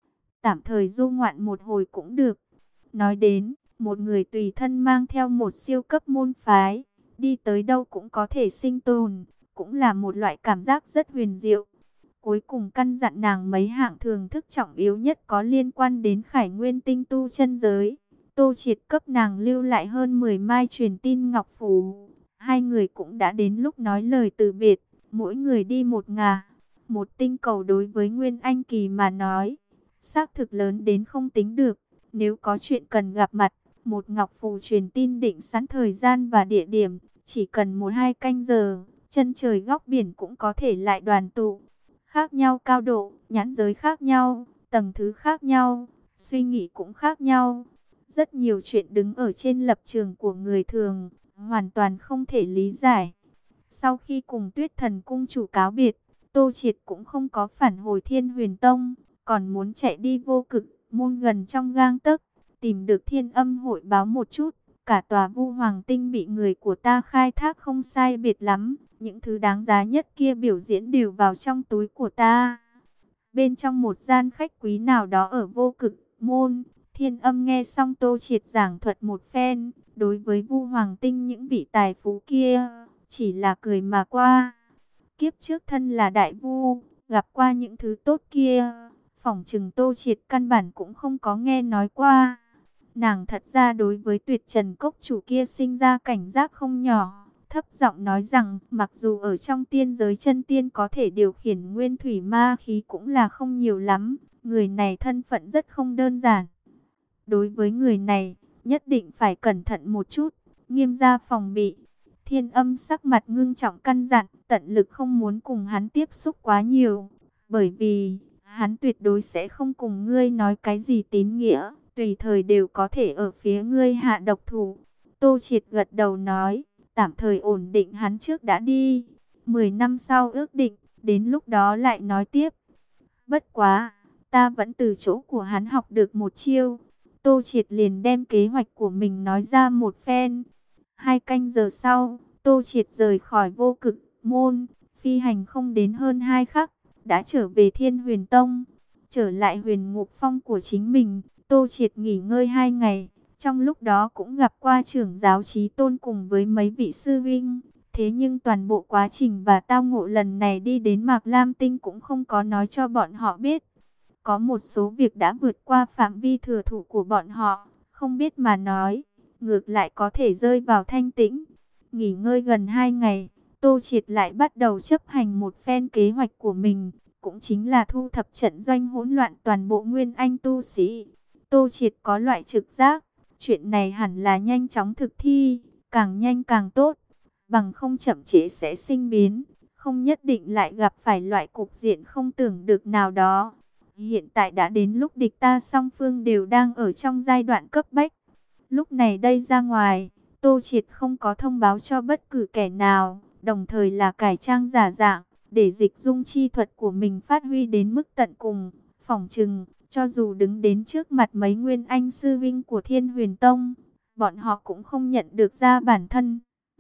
Tạm thời du ngoạn một hồi cũng được. Nói đến, một người tùy thân mang theo một siêu cấp môn phái, đi tới đâu cũng có thể sinh tồn, cũng là một loại cảm giác rất huyền diệu. Cuối cùng căn dặn nàng mấy hạng thường thức trọng yếu nhất có liên quan đến Khải Nguyên Tinh tu chân giới. Tô Triệt cấp nàng lưu lại hơn mười mai truyền tin ngọc phù. Hai người cũng đã đến lúc nói lời từ biệt, mỗi người đi một ngả. Một tinh cầu đối với Nguyên Anh Kỳ mà nói, xác thực lớn đến không tính được. Nếu có chuyện cần gặp mặt, một ngọc phù truyền tin định sẵn thời gian và địa điểm, chỉ cần một hai canh giờ, chân trời góc biển cũng có thể lại đoàn tụ. Khác nhau cao độ, nhãn giới khác nhau, tầng thứ khác nhau, suy nghĩ cũng khác nhau. Rất nhiều chuyện đứng ở trên lập trường của người thường, hoàn toàn không thể lý giải. Sau khi cùng Tuyết Thần Cung chủ cáo biệt, Tô Triệt cũng không có phản hồi Thiên Huyền Tông, còn muốn chạy đi Vô Cực môn gần trong gang tấc, tìm được Thiên Âm hội báo một chút. Cả tòa Vu Hoàng Tinh bị người của ta khai thác không sai biệt lắm, những thứ đáng giá nhất kia biểu diễn đều vào trong túi của ta. Bên trong một gian khách quý nào đó ở Vô Cực môn, Thiên Âm nghe xong Tô Triệt giảng thuật một phen, đối với Vu Hoàng Tinh những vị tài phú kia, chỉ là cười mà qua. Kiếp trước thân là đại vu, gặp qua những thứ tốt kia, phỏng chừng Tô Triệt căn bản cũng không có nghe nói qua. Nàng thật ra đối với Tuyệt Trần Cốc chủ kia sinh ra cảnh giác không nhỏ, thấp giọng nói rằng mặc dù ở trong tiên giới chân tiên có thể điều khiển nguyên thủy ma khí cũng là không nhiều lắm, người này thân phận rất không đơn giản. Đối với người này, nhất định phải cẩn thận một chút, nghiêm gia phòng bị. Thiên Âm sắc mặt ngưng trọng căn dặn, tận lực không muốn cùng hắn tiếp xúc quá nhiều, bởi vì hắn tuyệt đối sẽ không cùng ngươi nói cái gì tín nghĩa, tùy thời đều có thể ở phía ngươi hạ độc thủ. Tô Triệt gật đầu nói, tạm thời ổn định hắn trước đã đi, mười năm sau ước định, đến lúc đó lại nói tiếp. Bất quá, ta vẫn từ chỗ của hắn học được một chiêu. Tô Triệt liền đem kế hoạch của mình nói ra một phen. Hai canh giờ sau, Tô Triệt rời khỏi Vô Cực môn, phi hành không đến hơn hai khắc, đã trở về Thiên Huyền Tông. Trở lại Huyền Ngục Phong của chính mình, Tô Triệt nghỉ ngơi hai ngày, trong lúc đó cũng gặp qua trưởng giáo Chí Tôn cùng với mấy vị sư vinh. Thế nhưng toàn bộ quá trình và tao ngộ lần này đi đến Mạc Lam Tinh cũng không có nói cho bọn họ biết. Có một số việc đã vượt qua phạm vi thừa thụ của bọn họ, không biết mà nói, ngược lại có thể rơi vào thanh tĩnh. Nghỉ ngơi gần hai ngày, Tô Triệt lại bắt đầu chấp hành một phen kế hoạch của mình, cũng chính là thu thập trận doanh hỗn loạn toàn bộ Nguyên Anh tu sĩ. Tô Triệt có loại trực giác, chuyện này hẳn là nhanh chóng thực thi, càng nhanh càng tốt, bằng không chậm trễ sẽ sinh biến, không nhất định lại gặp phải loại cục diện không tưởng được nào đó. Hiện tại đã đến lúc địch ta song phương đều đang ở trong giai đoạn cấp bách. Lúc này đây ra ngoài, Tô Triệt không có thông báo cho bất cứ kẻ nào, đồng thời là cải trang giả dạng, để dịch dung chi thuật của mình phát huy đến mức tận cùng. Phỏng chừng, cho dù đứng đến trước mặt mấy nguyên anh sư vinh của Thiên Huyền Tông, bọn họ cũng không nhận được ra bản thân.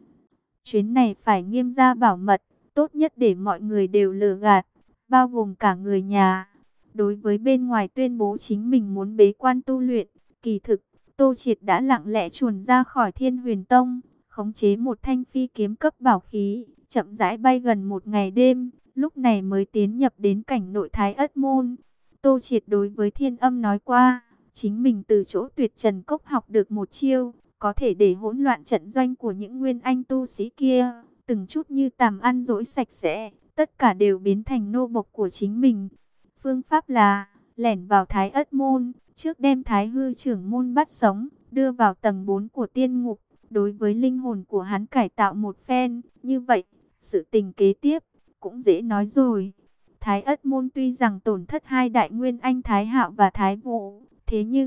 Chuyến này phải nghiêm gia bảo mật, tốt nhất để mọi người đều lừa gạt, bao gồm cả người nhà. Đối với bên ngoài tuyên bố chính mình muốn bế quan tu luyện, kỳ thực, Tô Triệt đã lặng lẽ chuồn ra khỏi Thiên Huyền Tông, khống chế một thanh phi kiếm cấp bảo khí, chậm rãi bay gần một ngày đêm, lúc này mới tiến nhập đến cảnh nội Thái Ất Môn. Tô Triệt đối với Thiên Âm nói qua, chính mình từ chỗ Tuyệt Trần Cốc học được một chiêu, có thể để hỗn loạn trận doanh của những nguyên anh tu sĩ kia, từng chút như tàm ăn dỗi sạch sẽ, tất cả đều biến thành nô bộc của chính mình. Phương pháp là lẻn vào Thái Ất Môn, trước đem Thái Hư trưởng môn bắt sống, đưa vào tầng bốn của tiên ngục, đối với linh hồn của hắn cải tạo một phen. Như vậy, sự tình kế tiếp cũng dễ nói rồi. Thái Ất Môn tuy rằng tổn thất hai đại nguyên anh Thái Hạo và Thái Vũ, thế nhưng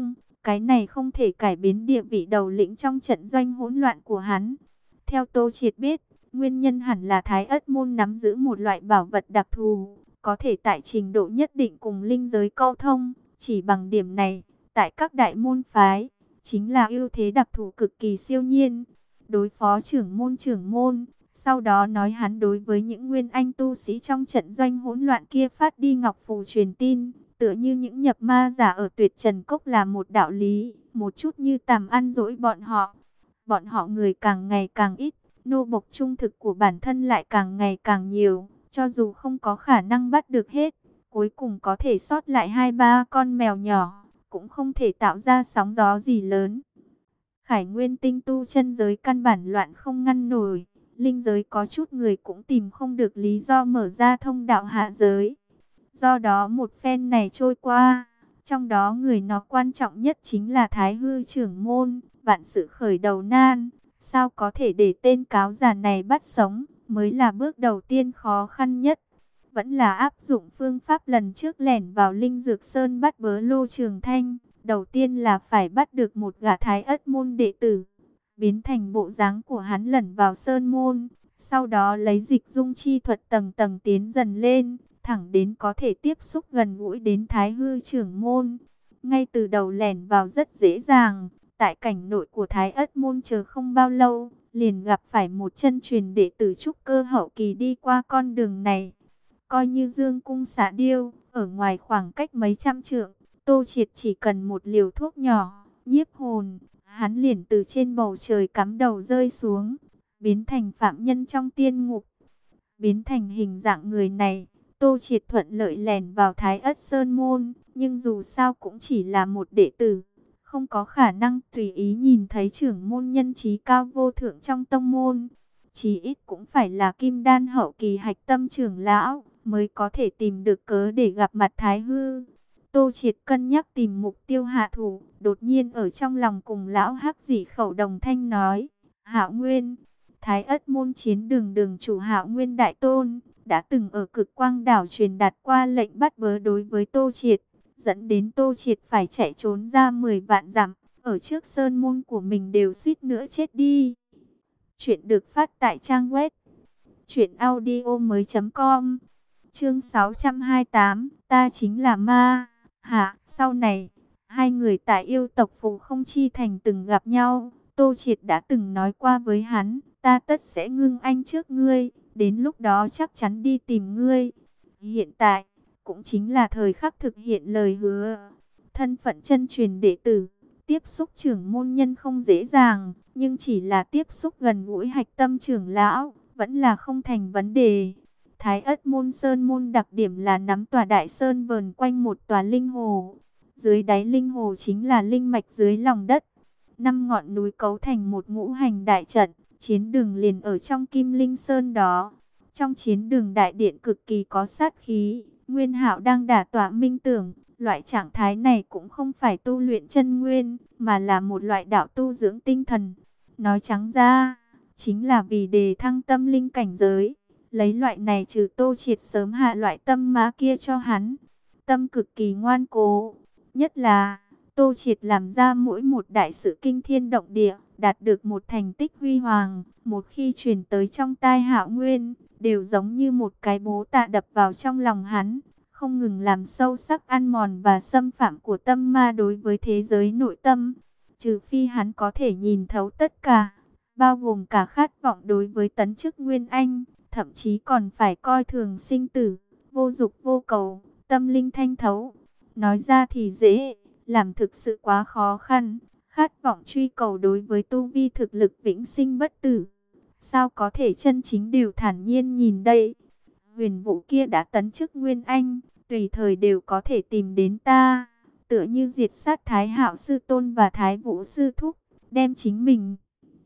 Cái này không thể cải biến địa vị đầu lĩnh trong trận doanh hỗn loạn của hắn. Theo Tô Triệt biết, nguyên nhân hẳn là Thái Ất môn nắm giữ một loại bảo vật đặc thù, có thể tại trình độ nhất định cùng linh giới câu thông. Chỉ bằng điểm này, tại các đại môn phái, chính là ưu thế đặc thù cực kỳ siêu nhiên. Đối phó trưởng môn trưởng môn, sau đó nói hắn đối với những nguyên anh tu sĩ trong trận doanh hỗn loạn kia phát đi ngọc phù truyền tin, tựa như những nhập ma giả ở Tuyệt Trần Cốc là một đạo lý, một chút như tàm ăn dỗi bọn họ. Bọn họ người càng ngày càng ít, nô bộc trung thực của bản thân lại càng ngày càng nhiều, cho dù không có khả năng bắt được hết, cuối cùng có thể sót lại hai ba con mèo nhỏ, cũng không thể tạo ra sóng gió gì lớn. Khải Nguyên tinh tu chân giới căn bản loạn không ngăn nổi, linh giới có chút người cũng tìm không được lý do mở ra thông đạo hạ giới. Do đó một phen này trôi qua, trong đó người nó quan trọng nhất chính là Thái Hư trưởng môn, vạn sự khởi đầu nan. Sao có thể để tên cáo già này bắt sống, mới là bước đầu tiên khó khăn nhất. Vẫn là áp dụng phương pháp lần trước lẻn vào Linh Dược Sơn bắt bớ Lô Trường Thanh. Đầu tiên là phải bắt được một gã Thái Ất môn đệ tử, biến thành bộ dáng của hắn lẩn vào Sơn môn. Sau đó lấy dịch dung chi thuật tầng tầng tiến dần lên, thẳng đến có thể tiếp xúc gần gũi đến Thái Hư trưởng môn. Ngay từ đầu lẻn vào rất dễ dàng. Tại cảnh nội của Thái Ất môn chờ không bao lâu, liền gặp phải một chân truyền đệ tử trúc cơ hậu kỳ đi qua con đường này. Coi như dương cung xạ điêu, ở ngoài khoảng cách mấy trăm trượng, Tô Triệt chỉ cần một liều thuốc nhỏ, nhiếp hồn, hắn liền từ trên bầu trời cắm đầu rơi xuống, biến thành phạm nhân trong tiên ngục. Biến thành hình dạng người này, Tô Triệt thuận lợi lẻn vào Thái Ất Sơn môn, nhưng dù sao cũng chỉ là một đệ tử, không có khả năng tùy ý nhìn thấy trưởng môn nhân trí cao vô thượng trong tông môn. Chí ít cũng phải là kim đan hậu kỳ hạch tâm trưởng lão, mới có thể tìm được cớ để gặp mặt Thái Hư. Tô Triệt cân nhắc tìm mục tiêu hạ thủ, đột nhiên ở trong lòng cùng lão hắc dị khẩu đồng thanh nói: Hạo Nguyên, Thái Ất môn chiến đường đường chủ Hạo Nguyên đại tôn, đã từng ở Cực Quang đảo truyền đạt qua lệnh bắt bớ đối với Tô Triệt, dẫn đến Tô Triệt phải chạy trốn ra mười vạn dặm, ở trước sơn môn của mình đều suýt nữa chết đi. Chuyện được phát tại trang web truyện audio mới chấm com. Chương sáu trăm hai mươi tám, ta chính là ma. Hả, sau này, hai người tại yêu tộc Phù Không Chi Thành từng gặp nhau, Tô Triệt đã từng nói qua với hắn, ta tất sẽ ngưng anh trước ngươi, đến lúc đó chắc chắn đi tìm ngươi. Hiện tại, cũng chính là thời khắc thực hiện lời hứa. Thân phận chân truyền đệ tử, tiếp xúc trưởng môn nhân không dễ dàng, nhưng chỉ là tiếp xúc gần gũi hạch tâm trưởng lão, vẫn là không thành vấn đề. Thái Ất môn sơn môn đặc điểm là nắm tòa đại sơn vờn quanh một tòa linh hồ. Dưới đáy linh hồ chính là linh mạch dưới lòng đất. Năm ngọn núi cấu thành một ngũ hành đại trận, chiến đường liền ở trong Kim Linh Sơn đó. Trong chiến đường đại điện cực kỳ có sát khí, Nguyên Hạo đang đả tọa minh tưởng. Loại trạng thái này cũng không phải tu luyện chân nguyên, mà là một loại đạo tu dưỡng tinh thần. Nói trắng ra, chính là vì đề thăng tâm linh cảnh giới. Lấy loại này trừ Tô Triệt sớm hạ loại tâm má kia cho hắn. Tâm cực kỳ ngoan cố. Nhất là, Tô Triệt làm ra mỗi một đại sự kinh thiên động địa, đạt được một thành tích huy hoàng. Một khi truyền tới trong tai Hạo Nguyên, đều giống như một cái bố tạ đập vào trong lòng hắn. Không ngừng làm sâu sắc ăn mòn và xâm phạm của tâm ma đối với thế giới nội tâm. Trừ phi hắn có thể nhìn thấu tất cả, bao gồm cả khát vọng đối với tấn chức Nguyên Anh, thậm chí còn phải coi thường sinh tử, vô dục vô cầu, tâm linh thanh thấu. Nói ra thì dễ, làm thực sự quá khó khăn. Khát vọng truy cầu đối với tu vi thực lực vĩnh sinh bất tử, sao có thể chân chính đều thản nhiên nhìn đây. Huyền Vũ kia đã tấn chức Nguyên Anh, tùy thời đều có thể tìm đến ta, tựa như diệt sát Thái Hạo sư tôn và Thái Vũ sư thúc, đem chính mình.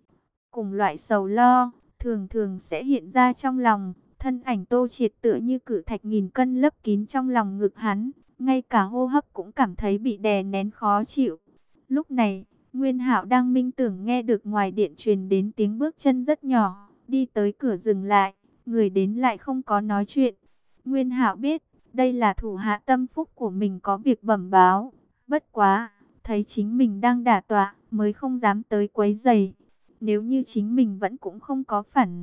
Cùng loại sầu lo, thường thường sẽ hiện ra trong lòng. Thân ảnh Tô Triệt tựa như cự thạch nghìn cân lấp kín trong lòng ngực hắn, ngay cả hô hấp cũng cảm thấy bị đè nén khó chịu. Lúc này, Nguyên Hạo đang minh tưởng nghe được ngoài điện truyền đến tiếng bước chân rất nhỏ, đi tới cửa dừng lại, người đến lại không có nói chuyện. Nguyên Hạo biết, đây là thủ hạ tâm phúc của mình có việc bẩm báo. Bất quá, thấy chính mình đang đả tọa, mới không dám tới quấy rầy. Nếu như chính mình vẫn cũng không có phản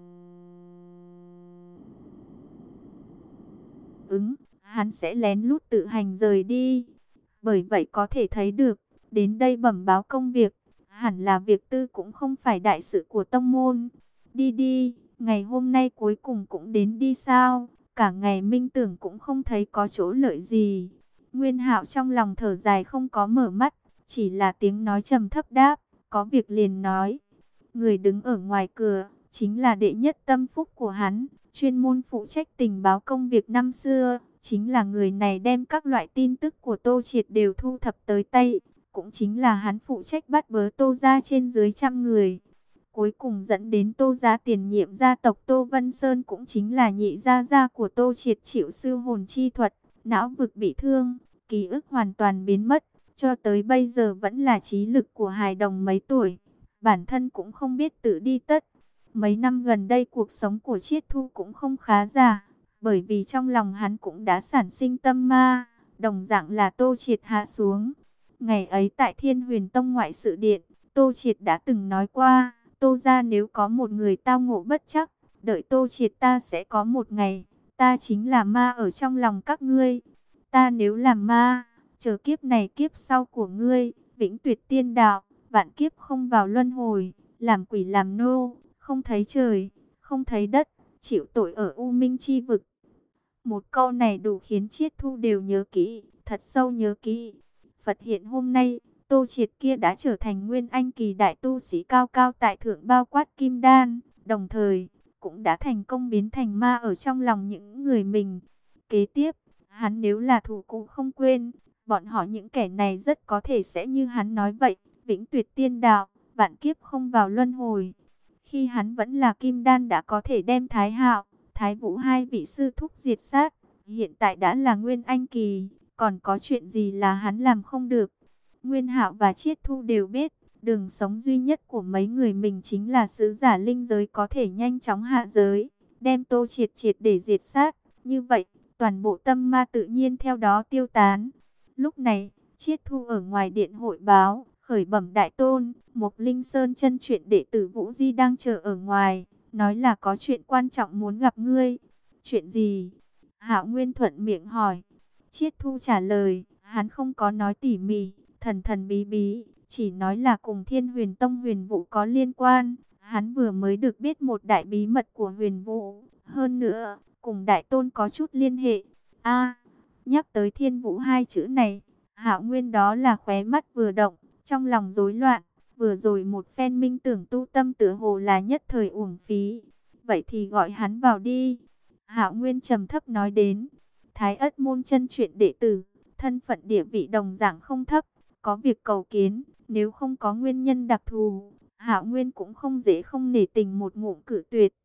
ứng, hắn sẽ lén lút tự hành rời đi. Bởi vậy có thể thấy được, đến đây bẩm báo công việc, hẳn là việc tư cũng không phải đại sự của tông môn. Đi đi, ngày hôm nay cuối cùng cũng đến đi sao? Cả ngày minh tưởng cũng không thấy có chỗ lợi gì. Nguyên Hạo trong lòng thở dài không có mở mắt, chỉ là tiếng nói trầm thấp đáp, có việc liền nói. Người đứng ở ngoài cửa, chính là đệ nhất tâm phúc của hắn, chuyên môn phụ trách tình báo công việc năm xưa. Chính là người này đem các loại tin tức của Tô Triệt đều thu thập tới tay. Cũng chính là hắn phụ trách bắt bớ Tô gia trên dưới trăm người. Cuối cùng dẫn đến Tô gia tiền nhiệm gia tộc Tô Vân Sơn cũng chính là nhị gia gia của Tô Triệt chịu sư hồn chi thuật, não vực bị thương, ký ức hoàn toàn biến mất. Cho tới bây giờ vẫn là trí lực của hài đồng mấy tuổi, bản thân cũng không biết tự đi tất. Mấy năm gần đây cuộc sống của Chiết Thu cũng không khá giả, bởi vì trong lòng hắn cũng đã sản sinh tâm ma, đồng dạng là Tô Triệt hạ xuống. Ngày ấy tại Thiên Huyền Tông ngoại sự điện, Tô Triệt đã từng nói qua, Tô gia nếu có một người tao ngộ bất trắc, đợi Tô Triệt ta sẽ có một ngày, ta chính là ma ở trong lòng các ngươi. Ta nếu làm ma, chờ kiếp này kiếp sau của ngươi, vĩnh tuyệt tiên đạo, vạn kiếp không vào luân hồi, làm quỷ làm nô, không thấy trời, không thấy đất, chịu tội ở U Minh chi vực. Một câu này đủ khiến Chiết Thu đều nhớ kỹ, thật sâu nhớ kỹ. Phật hiện hôm nay, Tô Triệt kia đã trở thành nguyên anh kỳ đại tu sĩ cao cao tại thượng bao quát kim đan, đồng thời cũng đã thành công biến thành ma ở trong lòng những người mình. Kế tiếp, hắn nếu là thủ cũ không quên, bọn họ những kẻ này rất có thể sẽ như hắn nói vậy, vĩnh tuyệt tiên đạo, vạn kiếp không vào luân hồi. Khi hắn vẫn là kim đan đã có thể đem Thái Hạo, Thái Vũ hai vị sư thúc diệt sát, hiện tại đã là nguyên anh kỳ, còn có chuyện gì là hắn làm không được. Nguyên Hạo và Chiết Thu đều biết, đường sống duy nhất của mấy người mình chính là sứ giả linh giới có thể nhanh chóng hạ giới, đem Tô Triệt triệt để diệt sát. Như vậy, toàn bộ tâm ma tự nhiên theo đó tiêu tán. Lúc này, Chiết Thu ở ngoài điện hội báo, khởi bẩm đại tôn, Mộc Linh Sơn chân chuyện đệ tử Vũ Di đang chờ ở ngoài, nói là có chuyện quan trọng muốn gặp ngươi. Chuyện gì? Hạo Nguyên thuận miệng hỏi. Chiết Thu trả lời, hắn không có nói tỉ mỉ, thần thần bí bí, chỉ nói là cùng Thiên Huyền Tông Huyền Vũ có liên quan. Hắn vừa mới được biết một đại bí mật của Huyền Vũ, hơn nữa, cùng đại tôn có chút liên hệ. A, nhắc tới Thiên Vũ hai chữ này, Hạo Nguyên đó là khóe mắt vừa động, trong lòng rối loạn, vừa rồi một phen minh tưởng tu tâm tựa hồ là nhất thời uổng phí. Vậy thì gọi hắn vào đi. Hạo Nguyên trầm thấp nói đến, Thái Ất môn chân chuyện đệ tử, thân phận địa vị đồng dạng không thấp, có việc cầu kiến, nếu không có nguyên nhân đặc thù, Hạo Nguyên cũng không dễ không nể tình một ngụm cự tuyệt.